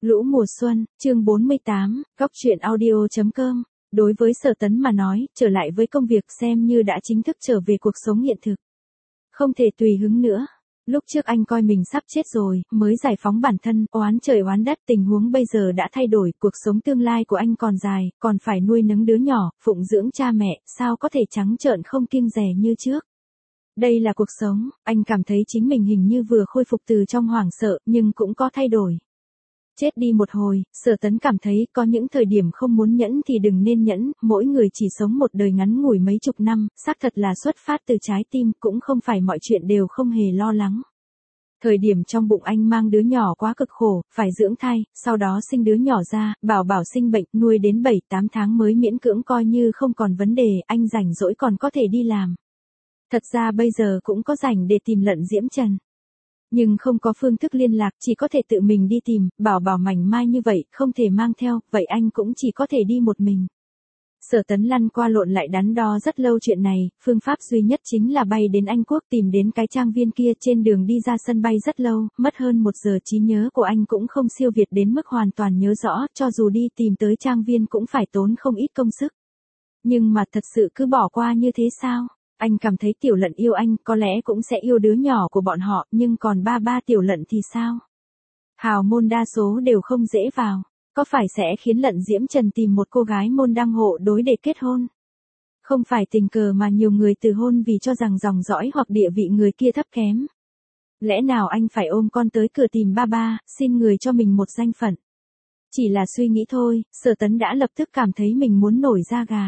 Lũ mùa xuân, chương 48, góc truyện audio.com. Đối với Sở Tấn mà nói, trở lại với công việc xem như đã chính thức trở về cuộc sống hiện thực. Không thể tùy hứng nữa. Lúc trước anh coi mình sắp chết rồi, mới giải phóng bản thân, oán trời oán đất, tình huống bây giờ đã thay đổi, cuộc sống tương lai của anh còn dài, còn phải nuôi nấng đứa nhỏ, phụng dưỡng cha mẹ, sao có thể trắng trợn không kiêng dè như trước. Đây là cuộc sống, anh cảm thấy chính mình hình như vừa khôi phục từ trong hoảng sợ, nhưng cũng có thay đổi. Chết đi một hồi, Sở Tấn cảm thấy có những thời điểm không muốn nhẫn thì đừng nên nhẫn, mỗi người chỉ sống một đời ngắn ngủi mấy chục năm, xác thật là xuất phát từ trái tim, cũng không phải mọi chuyện đều không hề lo lắng. Thời điểm trong bụng anh mang đứa nhỏ quá cực khổ, phải dưỡng thai, sau đó sinh đứa nhỏ ra, bảo sinh bệnh, nuôi đến 7-8 tháng mới miễn cưỡng coi như không còn vấn đề, anh rảnh rỗi còn có thể đi làm. Thật ra bây giờ cũng có rảnh để tìm Lận Diễm Trần. Nhưng không có phương thức liên lạc, chỉ có thể tự mình đi tìm, bảo mảnh mai như vậy, không thể mang theo, vậy anh cũng chỉ có thể đi một mình. Sở Tấn lăn qua lộn lại đắn đo rất lâu chuyện này, phương pháp duy nhất chính là bay đến Anh Quốc tìm đến cái trang viên kia, trên đường đi ra sân bay rất lâu, mất hơn 1 giờ, trí nhớ của anh cũng không siêu việt đến mức hoàn toàn nhớ rõ, cho dù đi tìm tới trang viên cũng phải tốn không ít công sức. Nhưng mà thật sự cứ bỏ qua như thế sao? Anh cảm thấy Tiểu Lận yêu anh, có lẽ cũng sẽ yêu đứa nhỏ của bọn họ, nhưng còn ba Tiểu Lận thì sao? Hào môn đa số đều không dễ vào, có phải sẽ khiến Lận Diễm Trần tìm một cô gái môn đăng hộ đối để kết hôn? Không phải tình cờ mà nhiều người từ hôn vì cho rằng dòng dõi hoặc địa vị người kia thấp kém. Lẽ nào anh phải ôm con tới cửa tìm ba, xin người cho mình một danh phận? Chỉ là suy nghĩ thôi, Sở Tấn đã lập tức cảm thấy mình muốn nổi da gà.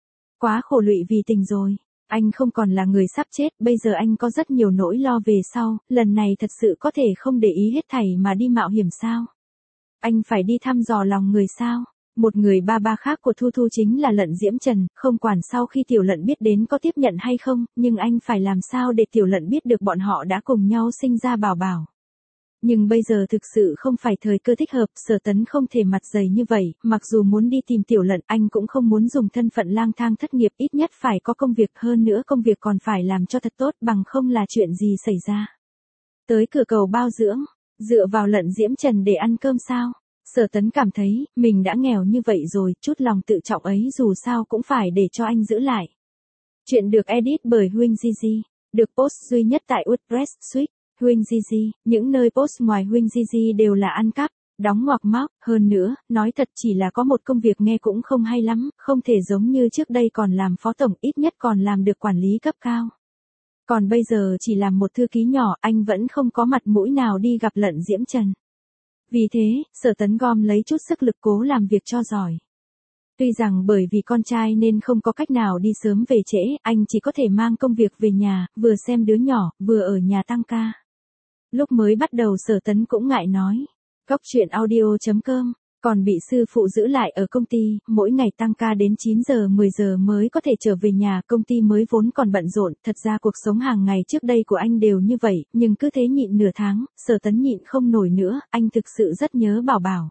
Quá khổ lụy vì tình rồi. Anh không còn là người sắp chết, bây giờ anh có rất nhiều nỗi lo về sau, lần này thật sự có thể không để ý hết thảy mà đi mạo hiểm sao? Anh phải đi thăm dò lòng người sao? Một người ba khác của Thu Thu chính là Lận Diễm Trần, không quản sau khi Tiểu Lận biết đến có tiếp nhận hay không, nhưng anh phải làm sao để Tiểu Lận biết được bọn họ đã cùng nhau sinh ra Bảo. Nhưng bây giờ thực sự không phải thời cơ thích hợp, Sở Tấn không thể mặt dày như vậy, mặc dù muốn đi tìm Tiểu Lận, anh cũng không muốn dùng thân phận lang thang thất nghiệp, ít nhất phải có công việc, hơn nữa công việc còn phải làm cho thật tốt, bằng không là chuyện gì xảy ra. Tới cửa cầu bao dưỡng, dựa vào Lận Diễm Trần để ăn cơm sao? Sở Tấn cảm thấy, mình đã nghèo như vậy rồi, chút lòng tự trọng ấy dù sao cũng phải để cho anh giữ lại. Chuyện được edit bởi Huỳnh Gigi, được post duy nhất tại WordPress Suite. Huỳnh Gigi, những nơi post ngoài Huỳnh Gigi đều là ăn cắp, đóng ngoặc móc, hơn nữa, nói thật chỉ là có một công việc nghe cũng không hay lắm, không thể giống như trước đây còn làm phó tổng, ít nhất còn làm được quản lý cấp cao. Còn bây giờ chỉ làm một thư ký nhỏ, anh vẫn không có mặt mũi nào đi gặp Lận Diễm Trần. Vì thế, Sở Tấn gom lấy chút sức lực cố làm việc cho giỏi. Tuy rằng bởi vì con trai nên không có cách nào đi sớm về trễ, anh chỉ có thể mang công việc về nhà, vừa xem đứa nhỏ, vừa ở nhà tăng ca. Lúc mới bắt đầu Sở Tấn cũng ngại nói. Góc truyện audio.com, còn bị sư phụ giữ lại ở công ty, mỗi ngày tăng ca đến 9 giờ 10 giờ mới có thể trở về nhà, công ty mới vốn còn bận rộn, thật ra cuộc sống hàng ngày trước đây của anh đều như vậy, nhưng cứ thế nhịn nửa tháng, Sở Tấn nhịn không nổi nữa, anh thực sự rất nhớ Bảo.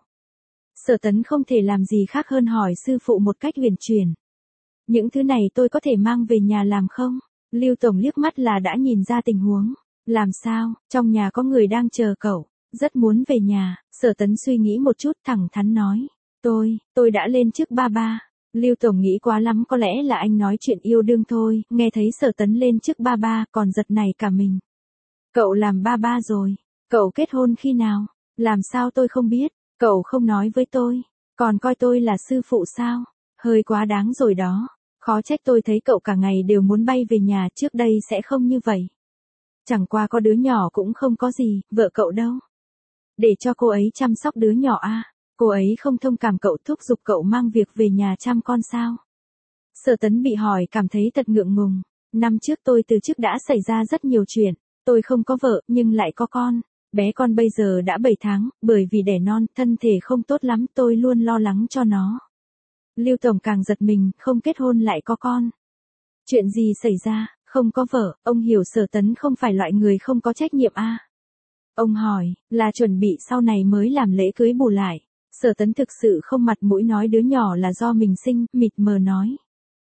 Sở Tấn không thể làm gì khác hơn hỏi sư phụ một cách huyền chuyển. Những thứ này tôi có thể mang về nhà làm không? Lưu Tổng liếc mắt là đã nhìn ra tình huống. Làm sao, trong nhà có người đang chờ cậu, rất muốn về nhà. Sở Tấn suy nghĩ một chút, thẳng thắn nói. Tôi đã lên trước ba. Lưu Tổng nghĩ quá lắm, có lẽ là anh nói chuyện yêu đương thôi, nghe thấy Sở Tấn lên trước ba, còn giật nảy cả mình. Cậu làm ba rồi, cậu kết hôn khi nào? Làm sao tôi không biết, cậu không nói với tôi, còn coi tôi là sư phụ sao? Hơi quá đáng rồi đó, khó trách tôi thấy cậu cả ngày đều muốn bay về nhà, trước đây sẽ không như vậy. Chẳng qua có đứa nhỏ cũng không có gì, vợ cậu đâu? Để cho cô ấy chăm sóc đứa nhỏ à? Cô ấy không thông cảm cậu, thúc giục cậu mang việc về nhà chăm con sao? Sở Tấn bị hỏi cảm thấy thật ngượng ngùng. Năm trước tôi từ chức đã xảy ra rất nhiều chuyện. Tôi không có vợ, nhưng lại có con. Bé con bây giờ đã 7 tháng, bởi vì đẻ non, thân thể không tốt lắm, tôi luôn lo lắng cho nó. Lưu Tổng càng giật mình, không kết hôn lại có con. Chuyện gì xảy ra? Không có vợ, ông hiểu Sở Tấn không phải loại người không có trách nhiệm à? Ông hỏi, là chuẩn bị sau này mới làm lễ cưới bù lại. Sở Tấn thực sự không mặt mũi nói đứa nhỏ là do mình sinh, mịt mờ nói.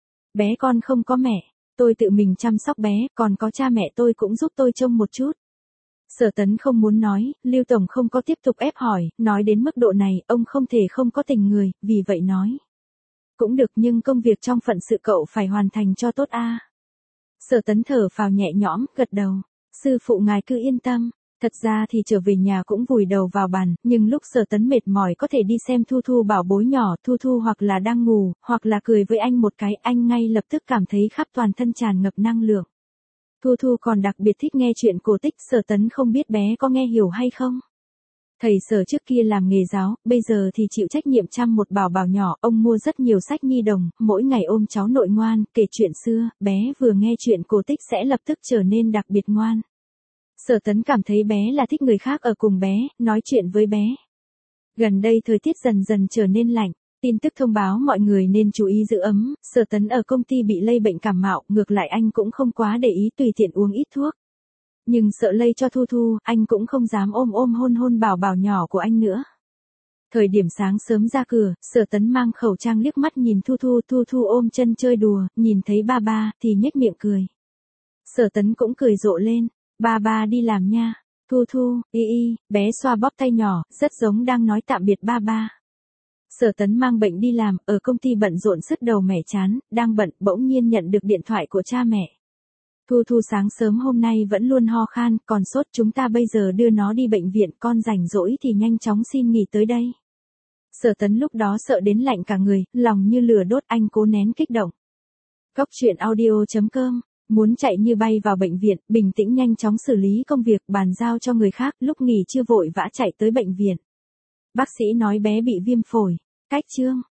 Bé con không có mẹ, tôi tự mình chăm sóc bé, còn có cha mẹ tôi cũng giúp tôi trông một chút. Sở Tấn không muốn nói, Lưu Tổng không có tiếp tục ép hỏi, nói đến mức độ này, ông không thể không có tình người, vì vậy nói. Cũng được nhưng công việc trong phận sự cậu phải hoàn thành cho tốt a. Sở Tấn thở phào nhẹ nhõm, gật đầu. Sư phụ ngài cứ yên tâm. Thật ra thì trở về nhà cũng vùi đầu vào bàn, nhưng lúc Sở Tấn mệt mỏi có thể đi xem Thu Thu bảo bối nhỏ, Thu Thu hoặc là đang ngủ, hoặc là cười với anh một cái, anh ngay lập tức cảm thấy khắp toàn thân tràn ngập năng lượng. Thu Thu còn đặc biệt thích nghe chuyện cổ tích, Sở Tấn không biết bé có nghe hiểu hay không. Thầy Sở trước kia làm nghề giáo, bây giờ thì chịu trách nhiệm chăm một bảo bảo nhỏ, ông mua rất nhiều sách nhi đồng, mỗi ngày ôm cháu nội ngoan, kể chuyện xưa, bé vừa nghe chuyện cổ tích sẽ lập tức trở nên đặc biệt ngoan. Sở Tấn cảm thấy bé là thích người khác ở cùng bé, nói chuyện với bé. Gần đây thời tiết dần dần trở nên lạnh, tin tức thông báo mọi người nên chú ý giữ ấm, Sở Tấn ở công ty bị lây bệnh cảm mạo, ngược lại anh cũng không quá để ý tùy tiện uống ít thuốc. Nhưng sợ lây cho Thu Thu, anh cũng không dám ôm hôn hôn bảo bảo nhỏ của anh nữa. Thời điểm sáng sớm ra cửa, Sở Tấn mang khẩu trang liếc mắt nhìn Thu Thu, Thu Thu ôm chân chơi đùa, nhìn thấy ba ba thì nhếch miệng cười. Sở Tấn cũng cười rộ lên, ba ba đi làm nha. Thu Thu, bé xoa bóp tay nhỏ, rất giống đang nói tạm biệt ba ba. Sở Tấn mang bệnh đi làm, ở công ty bận rộn sứt đầu mẻ chán, đang bận, bỗng nhiên nhận được điện thoại của cha mẹ. Thu Thu sáng sớm hôm nay vẫn luôn ho khan, còn sốt, chúng ta bây giờ đưa nó đi bệnh viện, con rảnh rỗi thì nhanh chóng xin nghỉ tới đây. Sở Tấn lúc đó sợ đến lạnh cả người, lòng như lửa đốt, anh cố nén kích động. Góc truyện audio.com, muốn chạy như bay vào bệnh viện, bình tĩnh nhanh chóng xử lý công việc, bàn giao cho người khác, lúc nghỉ chưa vội vã chạy tới bệnh viện. Bác sĩ nói bé bị viêm phổi. Cách chương